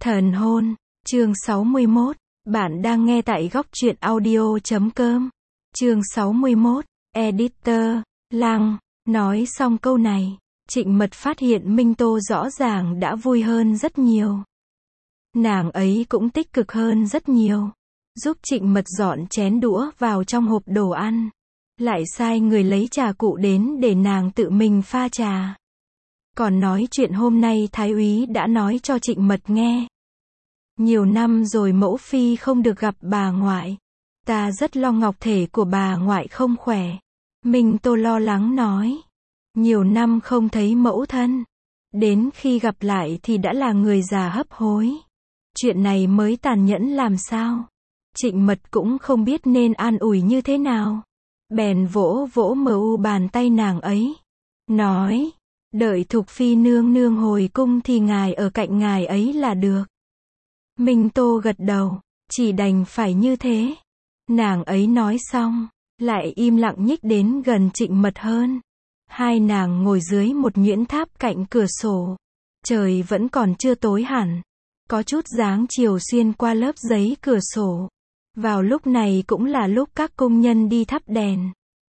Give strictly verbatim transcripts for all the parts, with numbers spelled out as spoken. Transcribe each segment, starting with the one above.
Thần hôn, chương sáu mươi mốt, bạn đang nghe tại góc truyện audio chấm com. Chương sáu mươi mốt, Editor, Lăng, nói xong câu này, Trịnh Mật phát hiện Minh Tô rõ ràng đã vui hơn rất nhiều. Nàng ấy cũng tích cực hơn rất nhiều, giúp Trịnh Mật dọn chén đũa vào trong hộp đồ ăn, lại sai người lấy trà cụ đến để nàng tự mình pha trà. Còn nói chuyện hôm nay Thái úy đã nói cho Trịnh Mật nghe. Nhiều năm rồi mẫu phi không được gặp bà ngoại. Ta rất lo ngọc thể của bà ngoại không khỏe. Minh Tô lo lắng nói. Nhiều năm không thấy mẫu thân. Đến khi gặp lại thì đã là người già hấp hối. Chuyện này mới tàn nhẫn làm sao. Trịnh Mật cũng không biết nên an ủi như thế nào. Bèn vỗ vỗ mờ u bàn tay nàng ấy. Nói. Đợi Thục Phi nương nương hồi cung thì ngài ở cạnh ngài ấy là được. Minh Tô gật đầu, chỉ đành phải như thế. Nàng ấy nói xong, lại im lặng nhích đến gần Trịnh Mật hơn. Hai nàng ngồi dưới một nhuyễn tháp cạnh cửa sổ. Trời vẫn còn chưa tối hẳn. Có chút dáng chiều xuyên qua lớp giấy cửa sổ. Vào lúc này cũng là lúc các công nhân đi thắp đèn.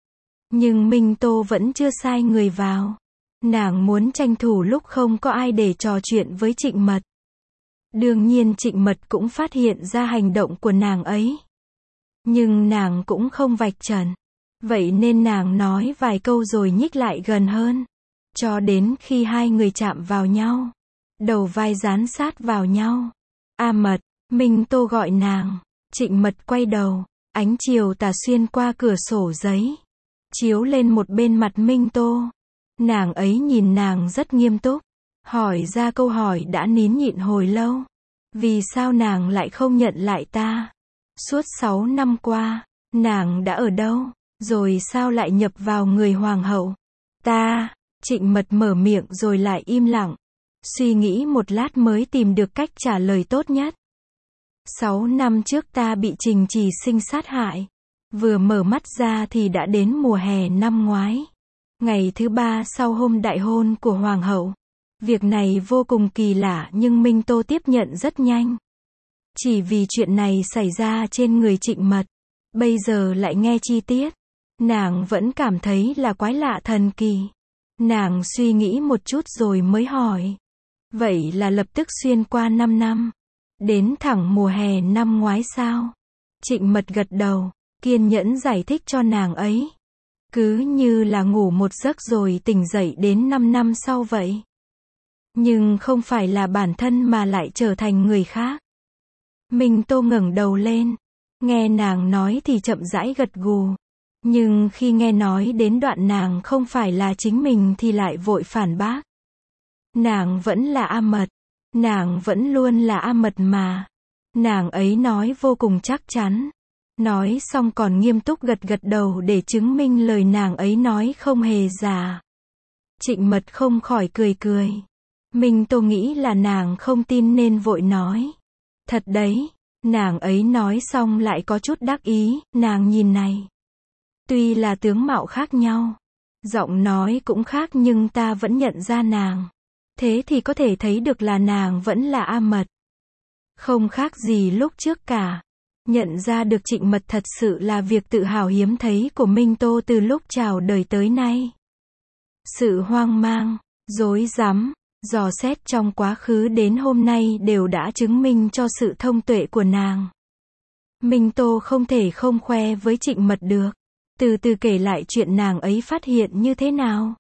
Nhưng Minh Tô vẫn chưa sai người vào. Nàng muốn tranh thủ lúc không có ai để trò chuyện với Trịnh Mật. Đương nhiên Trịnh Mật cũng phát hiện ra hành động của nàng ấy. Nhưng nàng cũng không vạch trần. Vậy nên nàng nói vài câu rồi nhích lại gần hơn. Cho đến khi hai người chạm vào nhau. Đầu vai dán sát vào nhau. A Mật, Minh Tô gọi nàng. Trịnh Mật quay đầu. Ánh chiều tà xuyên qua cửa sổ giấy. Chiếu lên một bên mặt Minh Tô. Nàng ấy nhìn nàng rất nghiêm túc. Hỏi ra câu hỏi đã nín nhịn hồi lâu. Vì sao nàng lại không nhận lại ta? Suốt sáu năm qua, nàng đã ở đâu? Rồi sao lại nhập vào người hoàng hậu? Ta, Trịnh Mật mở miệng rồi lại im lặng. Suy nghĩ một lát mới tìm được cách trả lời tốt nhất. Sáu năm trước ta bị Trình Trì Sinh sát hại. Vừa mở mắt ra thì đã đến mùa hè năm ngoái. Ngày thứ ba sau hôm đại hôn của hoàng hậu. Việc này vô cùng kỳ lạ nhưng Minh Tô tiếp nhận rất nhanh. Chỉ vì chuyện này xảy ra trên người Trịnh Mật. Bây giờ lại nghe chi tiết. Nàng vẫn cảm thấy là quái lạ thần kỳ. Nàng suy nghĩ một chút rồi mới hỏi. Vậy là lập tức xuyên qua năm năm. Đến thẳng mùa hè năm ngoái sao? Trịnh Mật gật đầu, kiên nhẫn giải thích cho nàng ấy. Cứ như là ngủ một giấc rồi tỉnh dậy đến năm năm sau vậy. Nhưng không phải là bản thân mà lại trở thành người khác. Minh Tô ngẩng đầu lên. Nghe nàng nói thì chậm rãi gật gù. Nhưng khi nghe nói đến đoạn nàng không phải là chính mình thì lại vội phản bác. Nàng vẫn là A Mật. Nàng vẫn luôn là A Mật mà. Nàng ấy nói vô cùng chắc chắn. Nói xong còn nghiêm túc gật gật đầu để chứng minh lời nàng ấy nói không hề giả. Trịnh Mật không khỏi cười cười. Minh Tô nghĩ là nàng không tin nên vội nói. Thật đấy. Nàng ấy nói xong lại có chút đắc ý. Nàng nhìn này. Tuy là tướng mạo khác nhau. Giọng nói cũng khác nhưng ta vẫn nhận ra nàng. Thế thì có thể thấy được là nàng vẫn là A Mật. Không khác gì lúc trước cả. Nhận ra được Trịnh Mật thật sự là việc tự hào hiếm thấy của Minh Tô từ lúc chào đời tới nay. Sự hoang mang, rối rắm, dò xét trong quá khứ đến hôm nay đều đã chứng minh cho sự thông tuệ của nàng. Minh Tô không thể không khoe với Trịnh Mật được. Từ từ kể lại chuyện nàng ấy phát hiện như thế nào.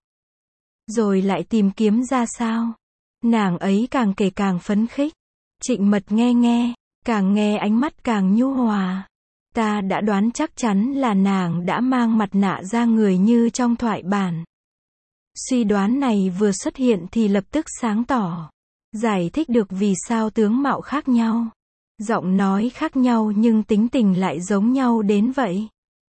Rồi lại tìm kiếm ra sao. Nàng ấy càng kể càng phấn khích. Trịnh Mật nghe nghe, càng nghe ánh mắt càng nhu hòa. Ta đã đoán chắc chắn là nàng đã mang mặt nạ ra người như trong thoại bản. Suy đoán này vừa xuất hiện thì lập tức sáng tỏ. Giải thích được vì sao tướng mạo khác nhau. Giọng nói khác nhau nhưng tính tình lại giống nhau đến vậy.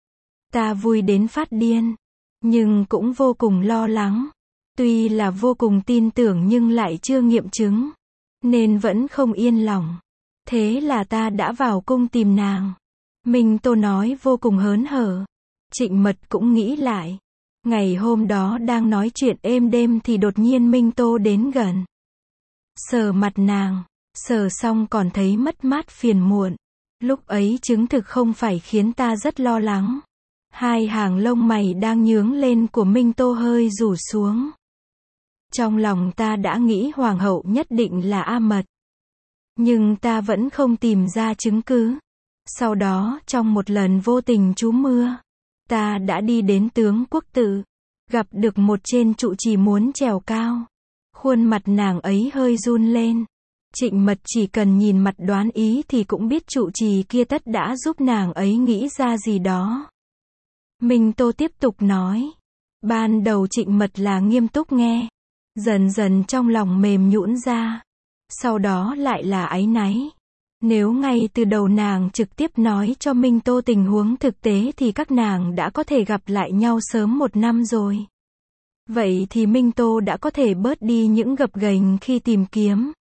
Ta vui đến phát điên. Nhưng cũng vô cùng lo lắng. Tuy là vô cùng tin tưởng nhưng lại chưa nghiệm chứng. Nên vẫn không yên lòng. Thế là ta đã vào cung tìm nàng. Minh Tô nói vô cùng hớn hở. Trịnh Mật cũng nghĩ lại. Ngày hôm đó đang nói chuyện êm đêm thì đột nhiên Minh Tô đến gần. Sờ mặt nàng. Sờ xong còn thấy mất mát phiền muộn. Lúc ấy chứng thực không phải khiến ta rất lo lắng. Hai hàng lông mày đang nhướng lên của Minh Tô hơi rủ xuống. Trong lòng ta đã nghĩ hoàng hậu nhất định là A Mật. Nhưng ta vẫn không tìm ra chứng cứ. Sau đó, trong một lần vô tình trú mưa, ta đã đi đến tướng quốc tự, gặp được một trên trụ trì muốn trèo cao. Khuôn mặt nàng ấy hơi run lên. Trịnh Mật chỉ cần nhìn mặt đoán ý thì cũng biết trụ trì kia tất đã giúp nàng ấy nghĩ ra gì đó. Minh Tô tiếp tục nói. Ban đầu Trịnh Mật là nghiêm túc nghe. Dần dần trong lòng mềm nhũn ra. Sau đó lại là áy náy. Nếu ngay từ đầu nàng trực tiếp nói cho Minh Tô tình huống thực tế thì các nàng đã có thể gặp lại nhau sớm một năm rồi. Vậy thì Minh Tô đã có thể bớt đi những gập ghềnh khi tìm kiếm.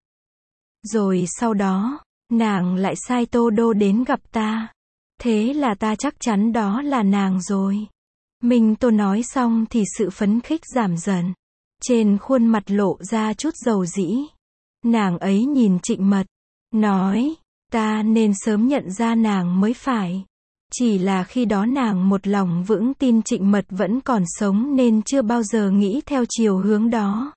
Rồi sau đó, nàng lại sai Tô Đô đến gặp ta. Thế là ta chắc chắn đó là nàng rồi. Minh Tô nói xong thì sự phấn khích giảm dần. Trên khuôn mặt lộ ra chút dầu dĩ. Nàng ấy nhìn Trịnh Mật, nói, ta nên sớm nhận ra nàng mới phải. Chỉ là khi đó nàng một lòng vững tin Trịnh Mật vẫn còn sống nên chưa bao giờ nghĩ theo chiều hướng đó.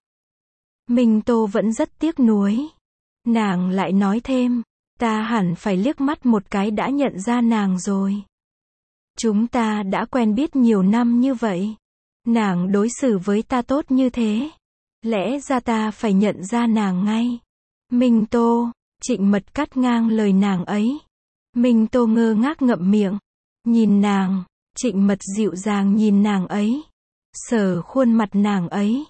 Minh Tô vẫn rất tiếc nuối. Nàng lại nói thêm, ta hẳn phải liếc mắt một cái đã nhận ra nàng rồi. Chúng ta đã quen biết nhiều năm như vậy. Nàng đối xử với ta tốt như thế. Lẽ ra ta phải nhận ra nàng ngay. Minh Tô, Trịnh Mật cắt ngang lời nàng ấy. Minh Tô ngơ ngác ngậm miệng. Nhìn nàng, Trịnh Mật dịu dàng nhìn nàng ấy. Sờ khuôn mặt nàng ấy.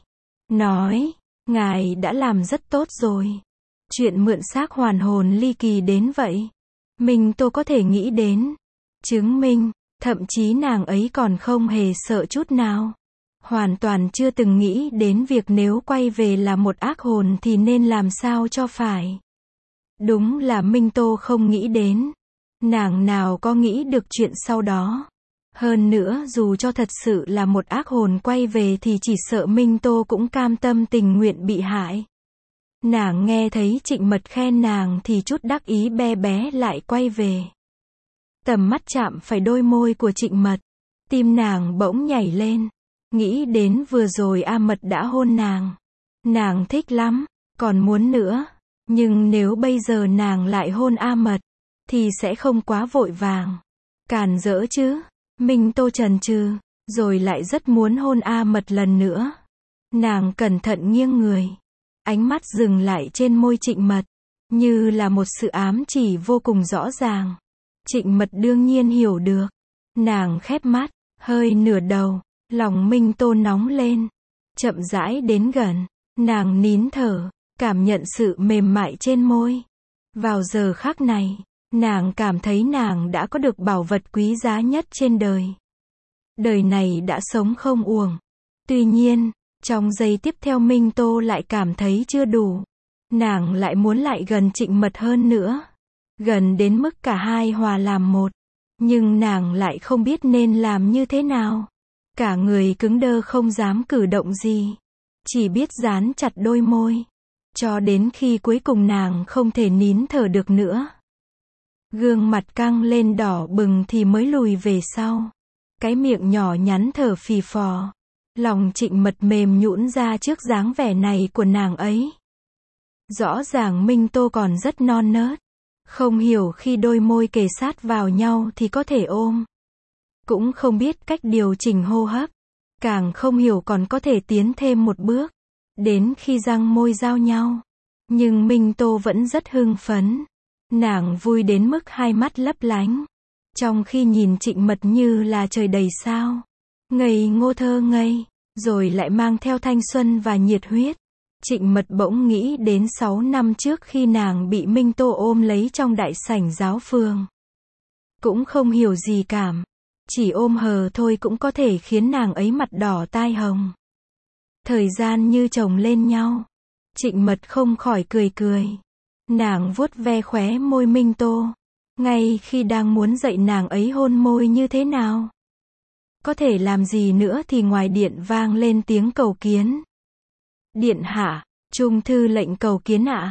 Nói, ngài đã làm rất tốt rồi. Chuyện mượn xác hoàn hồn ly kỳ đến vậy. Minh Tô có thể nghĩ đến. Chứng minh, thậm chí nàng ấy còn không hề sợ chút nào. Hoàn toàn chưa từng nghĩ đến việc nếu quay về là một ác hồn thì nên làm sao cho phải. Đúng là Minh Tô không nghĩ đến. Nàng nào có nghĩ được chuyện sau đó. Hơn nữa dù cho thật sự là một ác hồn quay về thì chỉ sợ Minh Tô cũng cam tâm tình nguyện bị hại. Nàng nghe thấy Trịnh Mật khen nàng thì chút đắc ý be bé lại quay về. Tầm mắt chạm phải đôi môi của Trịnh Mật. Tim nàng bỗng nhảy lên. Nghĩ đến vừa rồi A Mật đã hôn nàng. Nàng thích lắm, còn muốn nữa. Nhưng nếu bây giờ nàng lại hôn A Mật, thì sẽ không quá vội vàng. Càn rỡ chứ. Minh Tô chần chừ, rồi lại rất muốn hôn A Mật lần nữa. Nàng cẩn thận nghiêng người. Ánh mắt dừng lại trên môi Trịnh Mật. Như là một sự ám chỉ vô cùng rõ ràng. Trịnh Mật đương nhiên hiểu được. Nàng khép mắt, hơi nửa đầu. Lòng Minh Tô nóng lên. Chậm rãi đến gần. Nàng nín thở, cảm nhận sự mềm mại trên môi. Vào giờ khắc này, nàng cảm thấy nàng đã có được bảo vật quý giá nhất trên đời. Đời này đã sống không uổng. Tuy nhiên, trong giây tiếp theo Minh Tô lại cảm thấy chưa đủ. Nàng lại muốn lại gần Trịnh Mật hơn nữa. Gần đến mức cả hai hòa làm một. Nhưng nàng lại không biết nên làm như thế nào. Cả người cứng đơ không dám cử động gì. Chỉ biết dán chặt đôi môi. Cho đến khi cuối cùng nàng không thể nín thở được nữa. Gương mặt căng lên đỏ bừng thì mới lùi về sau. Cái miệng nhỏ nhắn thở phì phò. Lòng Trịnh Mật mềm nhũn ra trước dáng vẻ này của nàng ấy. Rõ ràng Minh Tô còn rất non nớt. Không hiểu khi đôi môi kề sát vào nhau thì có thể ôm. Cũng không biết cách điều chỉnh hô hấp. Càng không hiểu còn có thể tiến thêm một bước. Đến khi răng môi giao nhau. Nhưng Minh Tô vẫn rất hưng phấn. Nàng vui đến mức hai mắt lấp lánh. Trong khi nhìn Trịnh Mật như là trời đầy sao. Ngây ngô thơ ngây. Rồi lại mang theo thanh xuân và nhiệt huyết. Trịnh Mật bỗng nghĩ đến sáu năm trước khi nàng bị Minh Tô ôm lấy trong đại sảnh giáo phường. Cũng không hiểu gì cảm. Chỉ ôm hờ thôi cũng có thể khiến nàng ấy mặt đỏ tai hồng. Thời gian như chồng lên nhau. Trịnh Mật không khỏi cười cười. Nàng vuốt ve khóe môi Minh Tô. Ngay khi đang muốn dạy nàng ấy hôn môi như thế nào. Có thể làm gì nữa thì ngoài điện vang lên tiếng cầu kiến. Điện hạ, trung thư lệnh cầu kiến ạ.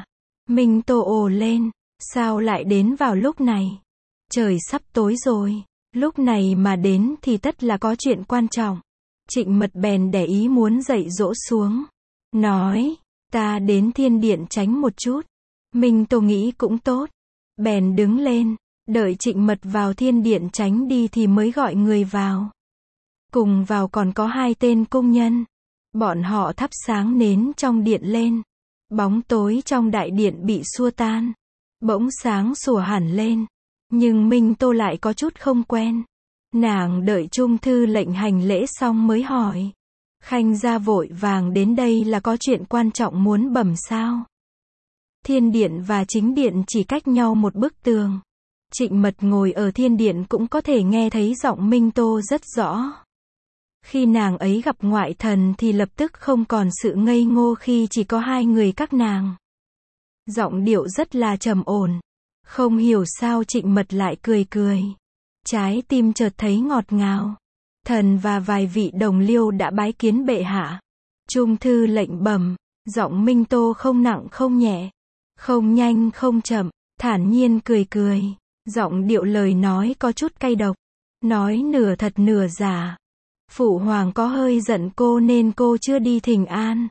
Minh Tô ồ lên, sao lại đến vào lúc này? Trời sắp tối rồi, lúc này mà đến thì tất là có chuyện quan trọng. Trịnh Mật bèn để ý muốn dạy dỗ xuống. Nói, ta đến thiên điện tránh một chút. Minh Tô nghĩ cũng tốt. Bèn đứng lên, đợi Trịnh Mật vào thiên điện tránh đi thì mới gọi người vào. Cùng vào còn có hai tên cung nhân. Bọn họ thắp sáng nến trong điện lên. Bóng tối trong đại điện bị xua tan. Bỗng sáng sủa hẳn lên. Nhưng Minh Tô lại có chút không quen. Nàng đợi Trung thư lệnh hành lễ xong mới hỏi. Khanh gia vội vàng đến đây là có chuyện quan trọng muốn bẩm sao? Thiên điện và chính điện chỉ cách nhau một bức tường. Trịnh Mật ngồi ở thiên điện cũng có thể nghe thấy giọng Minh Tô rất rõ. Khi nàng ấy gặp ngoại thần thì lập tức không còn sự ngây ngô khi chỉ có hai người các nàng. Giọng điệu rất là trầm ổn. Không hiểu sao Trịnh Mật lại cười cười. Trái tim chợt thấy ngọt ngào. Thần và vài vị đồng liêu đã bái kiến bệ hạ. Trung thư lệnh bẩm, giọng Minh Tô không nặng không nhẹ, không nhanh không chậm, thản nhiên cười cười. Giọng điệu lời nói có chút cay độc. Nói nửa thật nửa giả. Phụ hoàng có hơi giận cô nên cô chưa đi thỉnh an.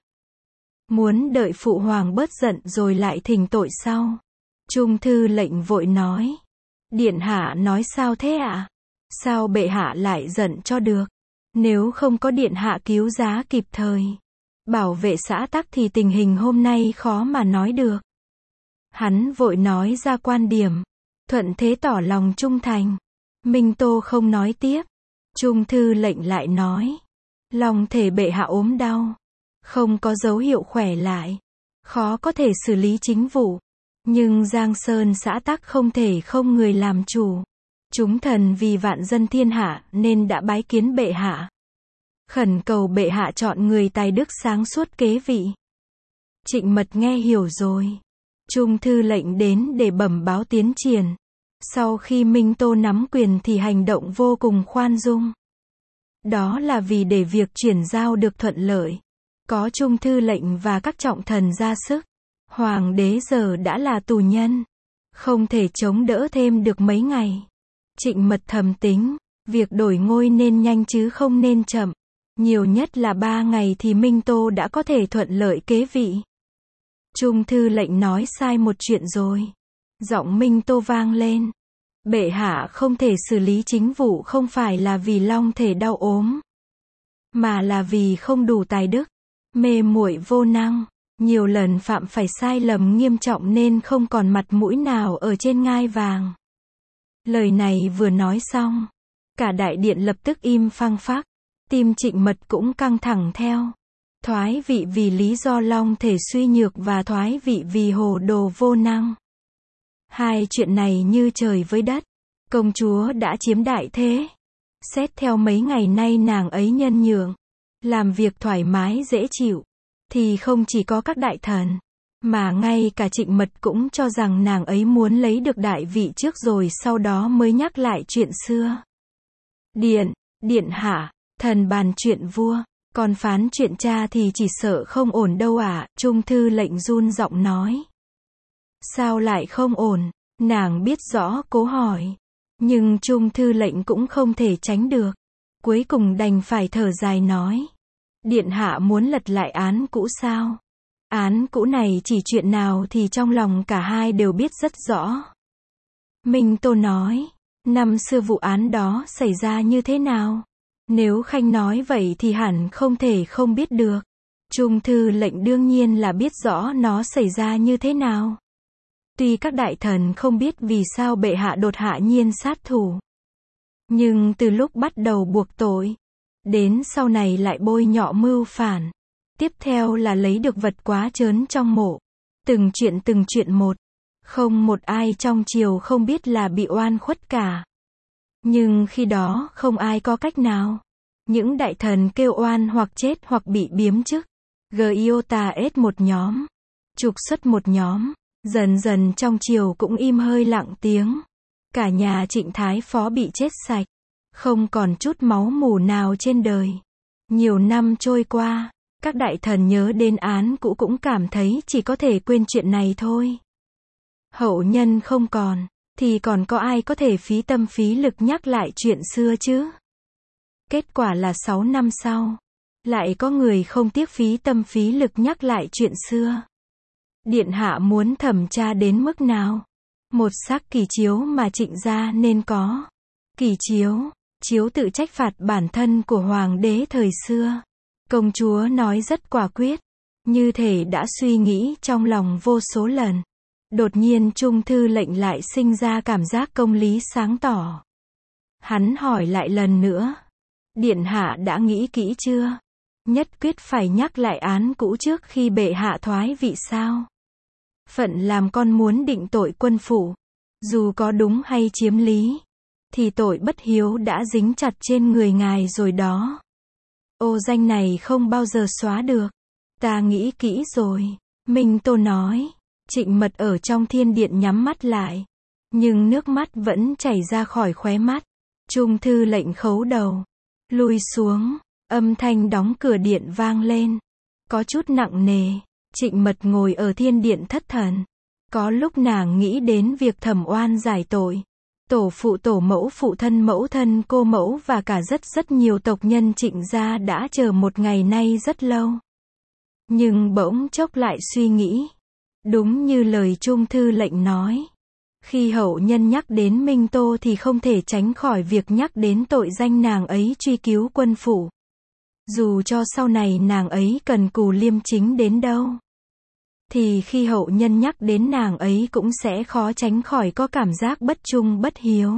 Muốn đợi phụ hoàng bớt giận rồi lại thỉnh tội sau. Trung thư lệnh vội nói. Điện hạ nói sao thế ạ? À? Sao bệ hạ lại giận cho được? Nếu không có điện hạ cứu giá kịp thời, bảo vệ xã tắc thì tình hình hôm nay khó mà nói được. Hắn vội nói ra quan điểm. Thuận thế tỏ lòng trung thành. Minh Tô không nói tiếp. Trung thư lệnh lại nói. Lòng thể bệ hạ ốm đau. Không có dấu hiệu khỏe lại. Khó có thể xử lý chính vụ. Nhưng Giang Sơn xã tắc không thể không người làm chủ. Chúng thần vì vạn dân thiên hạ nên đã bái kiến bệ hạ. Khẩn cầu bệ hạ chọn người tài đức sáng suốt kế vị. Trịnh Mật nghe hiểu rồi. Trung thư lệnh đến để bẩm báo tiến triển. Sau khi Minh Tô nắm quyền thì hành động vô cùng khoan dung. Đó là vì để việc chuyển giao được thuận lợi. Có Trung thư lệnh và các trọng thần ra sức. Hoàng đế giờ đã là tù nhân. Không thể chống đỡ thêm được mấy ngày. Trịnh Mật thầm tính. Việc đổi ngôi nên nhanh chứ không nên chậm. Nhiều nhất là ba ngày thì Minh Tô đã có thể thuận lợi kế vị. Trung thư lệnh nói sai một chuyện rồi. Giọng Minh Tô vang lên. Bệ hạ không thể xử lý chính vụ không phải là vì long thể đau ốm. Mà là vì không đủ tài đức. Mê muội vô năng. Nhiều lần phạm phải sai lầm nghiêm trọng nên không còn mặt mũi nào ở trên ngai vàng. Lời này vừa nói xong. Cả đại điện lập tức im phăng phắc. Tim Trịnh Mật cũng căng thẳng theo. Thoái vị vì lý do long thể suy nhược và thoái vị vì hồ đồ vô năng. Hai chuyện này như trời với đất. Công chúa đã chiếm đại thế. Xét theo mấy ngày nay nàng ấy nhân nhượng. Làm việc thoải mái dễ chịu. Thì không chỉ có các đại thần. Mà ngay cả Trịnh Mật cũng cho rằng nàng ấy muốn lấy được đại vị trước rồi sau đó mới nhắc lại chuyện xưa. Điện, điện hạ, thần bàn chuyện vua. Còn phán chuyện cha thì chỉ sợ không ổn đâu ạ. À? Trung thư lệnh run giọng nói. Sao lại không ổn? Nàng biết rõ cố hỏi. Nhưng Trung thư lệnh cũng không thể tránh được. Cuối cùng đành phải thở dài nói. Điện hạ muốn lật lại án cũ sao? Án cũ này chỉ chuyện nào thì trong lòng cả hai đều biết rất rõ. Minh Tô nói. Năm xưa vụ án đó xảy ra như thế nào? Nếu Khanh nói vậy thì hẳn không thể không biết được. Trung thư lệnh đương nhiên là biết rõ nó xảy ra như thế nào. Tuy các đại thần không biết vì sao bệ hạ đột hạ nhiên sát thủ. Nhưng từ lúc bắt đầu buộc tội, đến sau này lại bôi nhọ mưu phản. Tiếp theo là lấy được vật quá trớn trong mộ. Từng chuyện từng chuyện một. Không một ai trong triều không biết là bị oan khuất cả. Nhưng khi đó không ai có cách nào. Những đại thần kêu oan hoặc chết hoặc bị biếm chức. Giota ết một nhóm. Trục xuất một nhóm. Dần dần trong triều cũng im hơi lặng tiếng. Cả nhà Trịnh Thái Phó bị chết sạch. Không còn chút máu mủ nào trên đời. Nhiều năm trôi qua, các đại thần nhớ đến án cũ cũng cảm thấy chỉ có thể quên chuyện này thôi. Hậu nhân không còn, thì còn có ai có thể phí tâm phí lực nhắc lại chuyện xưa chứ? Kết quả là sáu năm sau, lại có người không tiếc phí tâm phí lực nhắc lại chuyện xưa. Điện hạ muốn thẩm tra đến mức nào? Một xác kỳ chiếu mà Trịnh gia nên có. Kỳ chiếu, chiếu tự trách phạt bản thân của hoàng đế thời xưa. Công chúa nói rất quả quyết, như thể đã suy nghĩ trong lòng vô số lần. Đột nhiên Trung thư lệnh lại sinh ra cảm giác công lý sáng tỏ. Hắn hỏi lại lần nữa. Điện hạ đã nghĩ kỹ chưa? Nhất quyết phải nhắc lại án cũ trước khi bệ hạ thoái vị sao? Phận làm con muốn định tội quân phủ, dù có đúng hay chiếm lý, thì tội bất hiếu đã dính chặt trên người ngài rồi đó. Ô danh này không bao giờ xóa được. Ta nghĩ kỹ rồi, Minh Tô nói. Trịnh Mật ở trong thiên điện nhắm mắt lại, nhưng nước mắt vẫn chảy ra khỏi khóe mắt. Trung thư lệnh khấu đầu, lui xuống, âm thanh đóng cửa điện vang lên, có chút nặng nề. Trịnh Mật ngồi ở thiên điện thất thần. Có lúc nàng nghĩ đến việc thẩm oan giải tội. Tổ phụ tổ mẫu phụ thân mẫu thân cô mẫu và cả rất rất nhiều tộc nhân Trịnh gia đã chờ một ngày nay rất lâu. Nhưng bỗng chốc lại suy nghĩ. Đúng như lời Trung thư lệnh nói. Khi hậu nhân nhắc đến Minh Tô thì không thể tránh khỏi việc nhắc đến tội danh nàng ấy truy cứu quân phủ. Dù cho sau này nàng ấy cần cù liêm chính đến đâu, thì khi hậu nhân nhắc đến nàng ấy cũng sẽ khó tránh khỏi có cảm giác bất trung bất hiếu.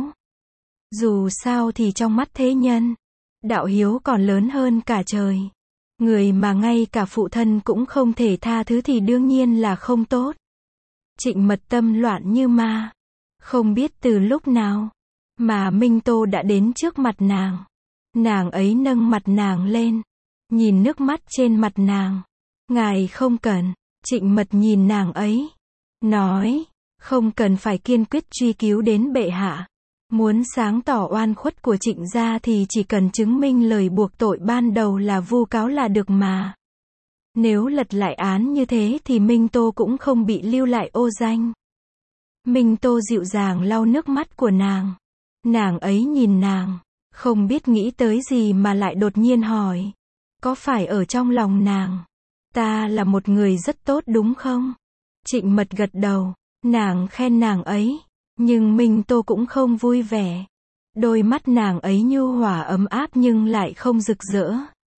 Dù sao thì trong mắt thế nhân, đạo hiếu còn lớn hơn cả trời. Người mà ngay cả phụ thân cũng không thể tha thứ thì đương nhiên là không tốt. Trịnh Mật tâm loạn như ma. Không biết từ lúc nào mà Minh Tô đã đến trước mặt nàng. Nàng ấy nâng mặt nàng lên, nhìn nước mắt trên mặt nàng. Ngài không cần. Trịnh Mật nhìn nàng ấy, nói, không cần phải kiên quyết truy cứu đến bệ hạ. Muốn sáng tỏ oan khuất của Trịnh gia thì chỉ cần chứng minh lời buộc tội ban đầu là vu cáo là được mà. Nếu lật lại án như thế thì Minh Tô cũng không bị lưu lại ô danh. Minh Tô dịu dàng lau nước mắt của nàng. Nàng ấy nhìn nàng, không biết nghĩ tới gì mà lại đột nhiên hỏi. Có phải ở trong lòng nàng, ta là một người rất tốt đúng không? Trịnh Mật gật đầu, nàng khen nàng ấy, nhưng Minh Tô cũng không vui vẻ. Đôi mắt nàng ấy nhu hòa ấm áp nhưng lại không rực rỡ,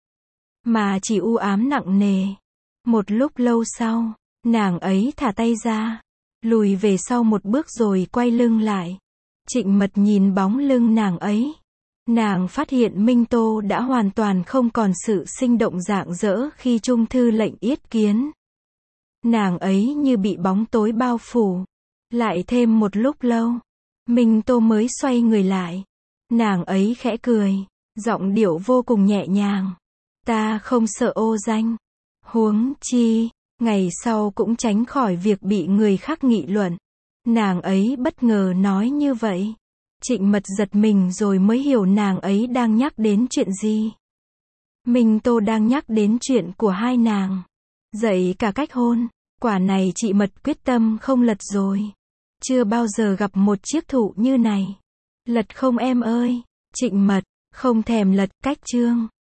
mà chỉ u ám nặng nề. Một lúc lâu sau, nàng ấy thả tay ra, lùi về sau một bước rồi quay lưng lại. Trịnh Mật nhìn bóng lưng nàng ấy. Nàng phát hiện Minh Tô đã hoàn toàn không còn sự sinh động rạng rỡ khi Trung thư lệnh yết kiến. Nàng ấy như bị bóng tối bao phủ. Lại thêm một lúc lâu, Minh Tô mới xoay người lại. Nàng ấy khẽ cười, giọng điệu vô cùng nhẹ nhàng. Ta không sợ ô danh. Huống chi, ngày sau cũng tránh khỏi việc bị người khác nghị luận. Nàng ấy bất ngờ nói như vậy. Trịnh Mật giật mình rồi mới hiểu nàng ấy đang nhắc đến chuyện gì. Minh Tô đang nhắc đến chuyện của hai nàng. Dạy cả cách hôn. Quả này chị Mật quyết tâm không lật rồi. Chưa bao giờ gặp một chiếc thụ như này. Lật không em ơi. Trịnh Mật, không thèm lật cách chương.